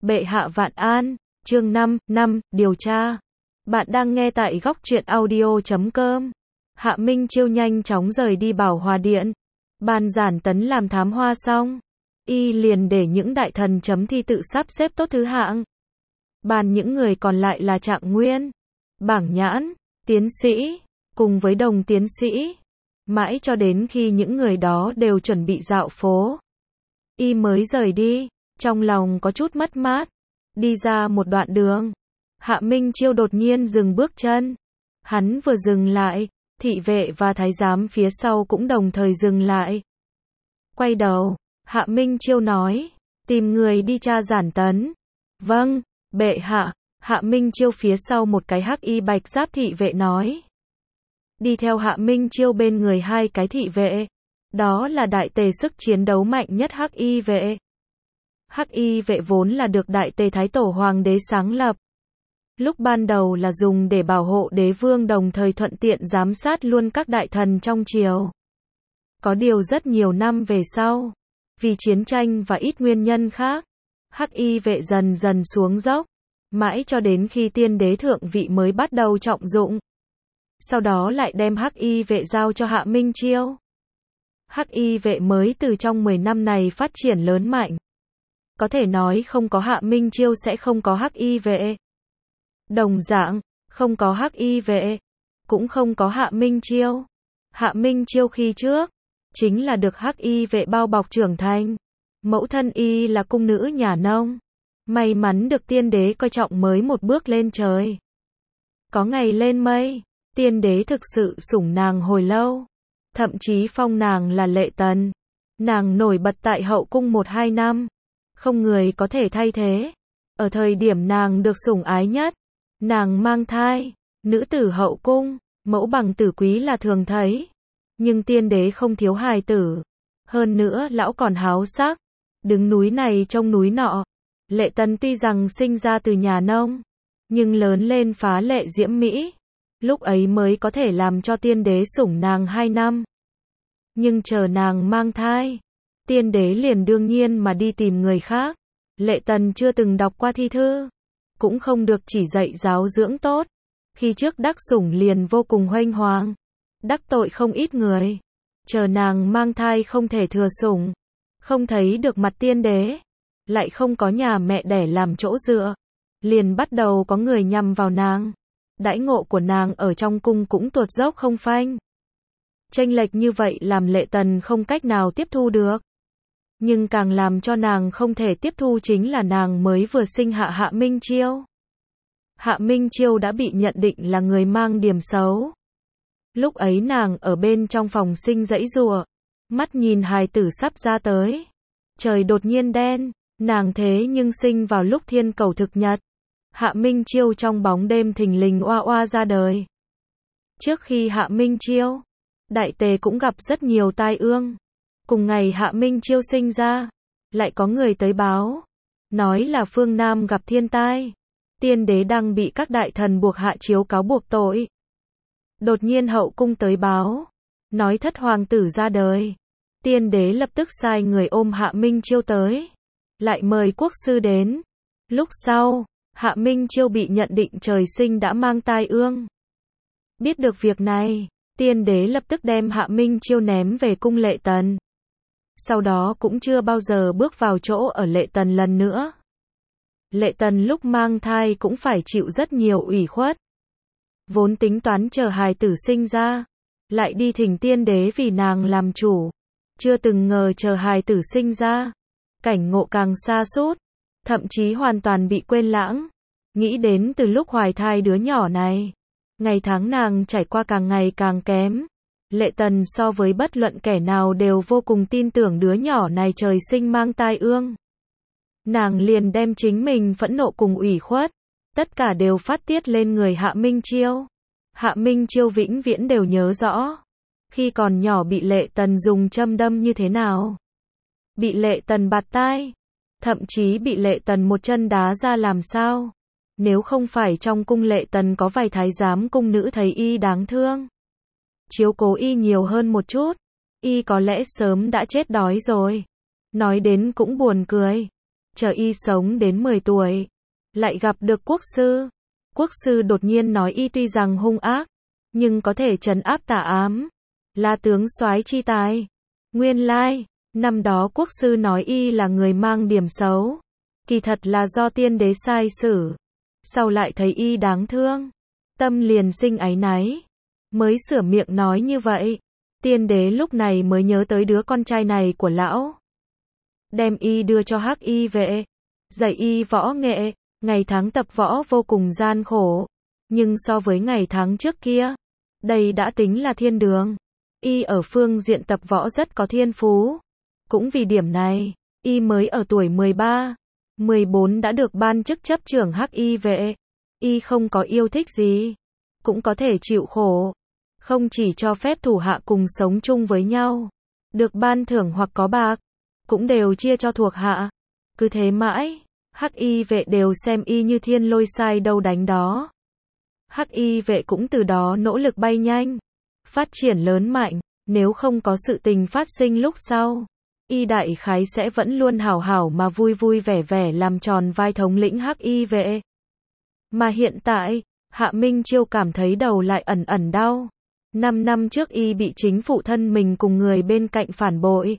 Bệ hạ vạn an, chương 5, điều tra. Bạn đang nghe tại góc truyện audio.com. Hạ Minh Chiêu nhanh chóng rời đi Bảo Hòa Điện. Ban Giản Tấn làm thám hoa xong, y liền để những đại thần chấm thi tự sắp xếp tốt thứ hạng. Bàn những người còn lại là Trạng Nguyên, Bảng Nhãn, Tiến sĩ, cùng với Đồng Tiến sĩ. Mãi cho đến khi những người đó đều chuẩn bị dạo phố, y mới rời đi, trong lòng có chút mất mát. Đi ra một đoạn đường, Hạ Minh Chiêu đột nhiên dừng bước chân. Hắn vừa dừng lại, thị vệ và thái giám phía sau cũng đồng thời dừng lại. Quay đầu, Hạ Minh Chiêu nói, tìm người đi tra Giản Tấn. Vâng, bệ hạ. Hạ Minh Chiêu phía sau một cái hắc y bạch giáp thị vệ nói. Đi theo Hạ Minh Chiêu bên người hai cái thị vệ. Đó là đại tề sức chiến đấu mạnh nhất hắc y vệ. Hắc y vệ vốn là được đại tề thái tổ hoàng đế sáng lập. Lúc ban đầu là dùng để bảo hộ đế vương, đồng thời thuận tiện giám sát luôn các đại thần trong triều. Có điều rất nhiều năm về sau, vì chiến tranh và ít nguyên nhân khác, hắc y vệ dần dần xuống dốc, mãi cho đến khi tiên đế thượng vị mới bắt đầu trọng dụng. Sau đó lại đem hắc y vệ giao cho Hạ Minh Chiêu. Hắc y vệ mới từ trong 10 năm này phát triển lớn mạnh. Có thể nói không có Hạ Minh Chiêu sẽ không có hắc y vệ. Đồng dạng, không có hắc y vệ, cũng không có Hạ Minh Chiêu. Hạ Minh Chiêu khi trước, chính là được hắc y vệ bao bọc trưởng thành. Mẫu thân y là cung nữ nhà nông. May mắn được tiên đế coi trọng mới một bước lên trời. Có ngày lên mây, tiên đế thực sự sủng nàng hồi lâu. Thậm chí phong nàng là lệ tần. Nàng nổi bật tại hậu cung 1-2 năm. Không người có thể thay thế. Ở thời điểm nàng được sủng ái nhất, nàng mang thai, nữ tử hậu cung, mẫu bằng tử quý là thường thấy. Nhưng tiên đế không thiếu hài tử. Hơn nữa lão còn háo sắc, đứng núi này trông núi nọ. Lệ tần tuy rằng sinh ra từ nhà nông, nhưng lớn lên phá lệ diễm mỹ. Lúc ấy mới có thể làm cho tiên đế sủng nàng 2 năm. Nhưng chờ nàng mang thai, tiên đế liền đương nhiên mà đi tìm người khác. Lệ tần chưa từng đọc qua thi thư, cũng không được chỉ dạy giáo dưỡng tốt. Khi trước đắc sủng liền vô cùng huênh hoang, đắc tội không ít người. Chờ nàng mang thai không thể thừa sủng, không thấy được mặt tiên đế, lại không có nhà mẹ đẻ làm chỗ dựa, liền bắt đầu có người nhằm vào nàng. Đãi ngộ của nàng ở trong cung cũng tuột dốc không phanh. Chênh lệch như vậy làm Lệ tần không cách nào tiếp thu được. Nhưng càng làm cho nàng không thể tiếp thu chính là nàng mới vừa sinh Hạ Minh Chiêu. Hạ Minh Chiêu đã bị nhận định là người mang điểm xấu. Lúc ấy nàng ở bên trong phòng sinh giãy giụa, mắt nhìn hài tử sắp ra tới. Trời đột nhiên đen, nàng thế nhưng sinh vào lúc thiên cầu thực nhật. Hạ Minh Chiêu trong bóng đêm thình lình oa oa ra đời. Trước khi Hạ Minh Chiêu, đại tề cũng gặp rất nhiều tai ương. Cùng ngày Hạ Minh Chiêu sinh ra, lại có người tới báo, nói là phương Nam gặp thiên tai. Tiên đế đang bị các đại thần buộc hạ chiếu cáo buộc tội. Đột nhiên hậu cung tới báo, nói thất hoàng tử ra đời. Tiên đế lập tức sai người ôm Hạ Minh Chiêu tới, lại mời quốc sư đến. Lúc sau, Hạ Minh Chiêu bị nhận định trời sinh đã mang tai ương. Biết được việc này, tiên đế lập tức đem Hạ Minh Chiêu ném về cung Lệ Tần. Sau đó cũng chưa bao giờ bước vào chỗ ở Lệ Tần lần nữa. Lệ Tần lúc mang thai cũng phải chịu rất nhiều ủy khuất. Vốn tính toán chờ hài tử sinh ra, lại đi thỉnh tiên đế vì nàng làm chủ. Chưa từng ngờ chờ hài tử sinh ra, cảnh ngộ càng xa sút, thậm chí hoàn toàn bị quên lãng. Nghĩ đến từ lúc hoài thai đứa nhỏ này, ngày tháng nàng trải qua càng ngày càng kém. Lệ Tần so với bất luận kẻ nào đều vô cùng tin tưởng đứa nhỏ này trời sinh mang tai ương. Nàng liền đem chính mình phẫn nộ cùng ủy khuất, tất cả đều phát tiết lên người Hạ Minh Chiêu. Hạ Minh Chiêu vĩnh viễn đều nhớ rõ, khi còn nhỏ bị Lệ Tần dùng châm đâm như thế nào. Bị Lệ Tần bạt tai, thậm chí bị Lệ Tần một chân đá ra làm sao. Nếu không phải trong cung Lệ Tần có vài thái giám cung nữ thấy y đáng thương, chiếu cố y nhiều hơn một chút, y có lẽ sớm đã chết đói rồi. Nói đến cũng buồn cười. chờ y sống đến 10 tuổi, lại gặp được quốc sư. Quốc sư đột nhiên nói y tuy rằng hung ác, nhưng có thể trấn áp tà ám, là tướng soái chi tài. Nguyên lai, năm đó quốc sư nói y là người mang điểm xấu, kỳ thật là do tiên đế sai xử. Sau lại thấy y đáng thương, tâm liền sinh áy náy, mới sửa miệng nói như vậy. Tiên đế lúc này mới nhớ tới đứa con trai này của lão, đem y đưa cho Hắc Y vệ, dạy y võ nghệ. Ngày tháng tập võ vô cùng gian khổ, nhưng so với ngày tháng trước kia, đây đã tính là thiên đường. Y ở phương diện tập võ rất có thiên phú. Cũng vì điểm này, y mới ở tuổi 13, 14 đã được ban chức chấp trưởng Hắc Y vệ. Y không có yêu thích gì, cũng có thể chịu khổ, không chỉ cho phép thủ hạ cùng sống chung với nhau, được ban thưởng hoặc có bạc, cũng đều chia cho thuộc hạ. Cứ thế mãi, Hắc Y vệ đều xem y như thiên lôi sai đâu đánh đó. Hắc Y vệ cũng từ đó nỗ lực bay nhanh, phát triển lớn mạnh. Nếu không có sự tình phát sinh lúc sau, y đại khái sẽ vẫn luôn hảo hảo mà vui vui vẻ vẻ làm tròn vai thống lĩnh Hắc Y vệ. Mà hiện tại, Hạ Minh Chiêu cảm thấy đầu lại ẩn ẩn đau. 5 năm trước y bị chính phụ thân mình cùng người bên cạnh phản bội,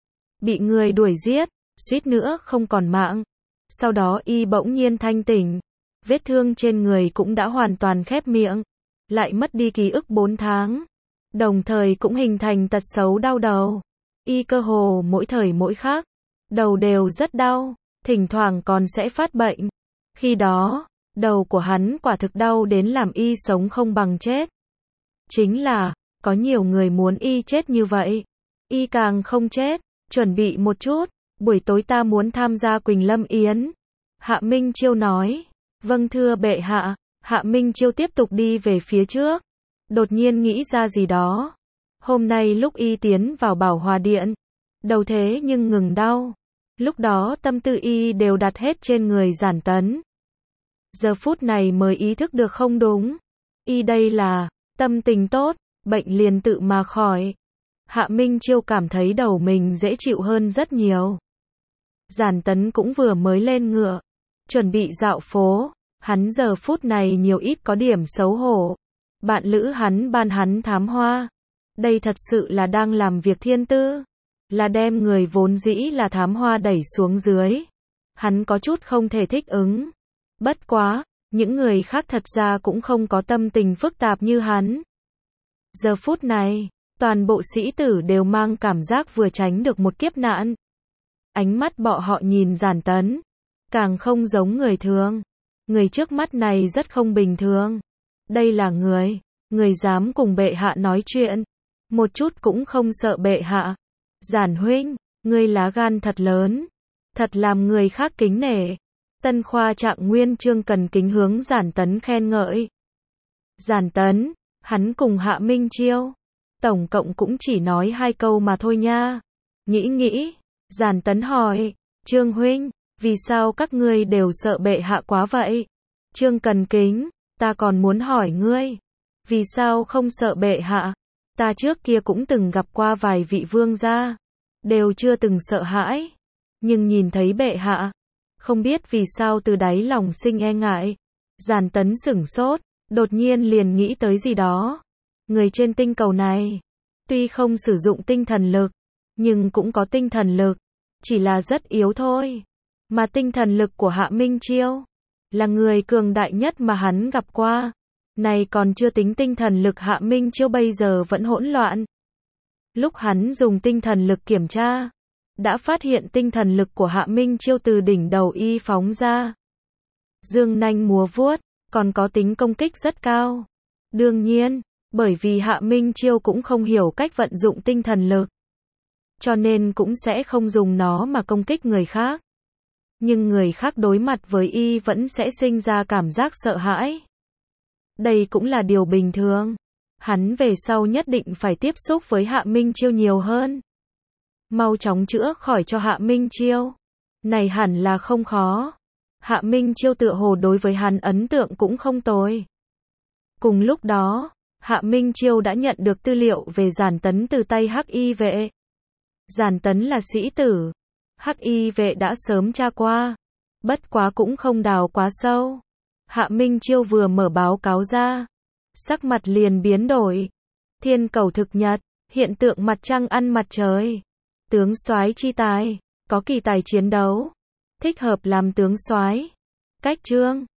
bị người đuổi giết, suýt nữa không còn mạng. Sau đó y bỗng nhiên thanh tỉnh, vết thương trên người cũng đã hoàn toàn khép miệng, lại mất đi ký ức 4 tháng, đồng thời cũng hình thành tật xấu đau đầu. Y cơ hồ mỗi thời mỗi khác, đầu đều rất đau, thỉnh thoảng còn sẽ phát bệnh. Khi đó, đầu của hắn quả thực đau đến làm y sống không bằng chết. Chính là, có nhiều người muốn y chết như vậy, y càng không chết. Chuẩn bị một chút, buổi tối ta muốn tham gia Quỳnh Lâm Yến. Hạ Minh Chiêu nói. Vâng thưa bệ hạ. Hạ Minh Chiêu tiếp tục đi về phía trước, đột nhiên nghĩ ra gì đó. Hôm nay lúc y tiến vào Bảo Hòa Điện, đầu thế nhưng ngừng đau. Lúc đó tâm tư y đều đặt hết trên người Giản Tấn. Giờ phút này mới ý thức được không đúng. Y đây là, tâm tình tốt, bệnh liền tự mà khỏi. Hạ Minh Chiêu cảm thấy đầu mình dễ chịu hơn rất nhiều. Giản Tấn cũng vừa mới lên ngựa, chuẩn bị dạo phố. Hắn giờ phút này nhiều ít có điểm xấu hổ. Bạn lữ hắn ban hắn thám hoa. Đây thật sự là đang làm việc thiên tư, là đem người vốn dĩ là thám hoa đẩy xuống dưới. Hắn có chút không thể thích ứng. Bất quá, những người khác thật ra cũng không có tâm tình phức tạp như hắn. Giờ phút này, toàn bộ sĩ tử đều mang cảm giác vừa tránh được một kiếp nạn. Ánh mắt bọn họ nhìn Giản Tấn, càng không giống người thường. Người trước mắt này rất không bình thường. Đây là người dám cùng bệ hạ nói chuyện, một chút cũng không sợ bệ hạ. Giản huynh, ngươi lá gan thật lớn, thật làm người khác kính nể. Tân khoa Trạng Nguyên Chương cần kính hướng Giản Tấn khen ngợi. Giản Tấn, hắn cùng Hạ Minh Chiêu, tổng cộng cũng chỉ nói 2 câu mà thôi nha. Nghĩ, Giản Tấn hỏi, Trương huynh, vì sao các ngươi đều sợ bệ hạ quá vậy? Trương cần kính, ta còn muốn hỏi ngươi, vì sao không sợ bệ hạ? Ta trước kia cũng từng gặp qua vài vị vương gia, đều chưa từng sợ hãi, nhưng nhìn thấy bệ hạ, không biết vì sao từ đáy lòng sinh e ngại. Giản Tấn sửng sốt, đột nhiên liền nghĩ tới gì đó. Người trên tinh cầu này, tuy không sử dụng tinh thần lực, nhưng cũng có tinh thần lực, chỉ là rất yếu thôi. Mà tinh thần lực của Hạ Minh Chiêu, là người cường đại nhất mà hắn gặp qua. Này còn chưa tính tinh thần lực Hạ Minh Chiêu bây giờ vẫn hỗn loạn. Lúc hắn dùng tinh thần lực kiểm tra, đã phát hiện tinh thần lực của Hạ Minh Chiêu từ đỉnh đầu y phóng ra. Dương nanh múa vuốt, còn có tính công kích rất cao. Đương nhiên, bởi vì Hạ Minh Chiêu cũng không hiểu cách vận dụng tinh thần lực, cho nên cũng sẽ không dùng nó mà công kích người khác. Nhưng người khác đối mặt với y vẫn sẽ sinh ra cảm giác sợ hãi. Đây cũng là điều bình thường. Hắn về sau nhất định phải tiếp xúc với Hạ Minh Chiêu nhiều hơn. Mau chóng chữa khỏi cho Hạ Minh Chiêu. Này hẳn là không khó. Hạ Minh Chiêu tựa hồ đối với hắn ấn tượng cũng không tồi. Cùng lúc đó, Hạ Minh Chiêu đã nhận được tư liệu về Giản Tấn từ tay Hắc Y vệ. Giản Tấn là sĩ tử, Hắc y vệ đã sớm tra qua. Bất quá cũng không đào quá sâu. Hạ Minh Chiêu vừa mở báo cáo ra. Sắc mặt liền biến đổi. Thiên cầu thực nhật, hiện tượng mặt trăng ăn mặt trời. Tướng soái chi tài, có kỳ tài chiến đấu. Thích hợp làm tướng soái. Cách chương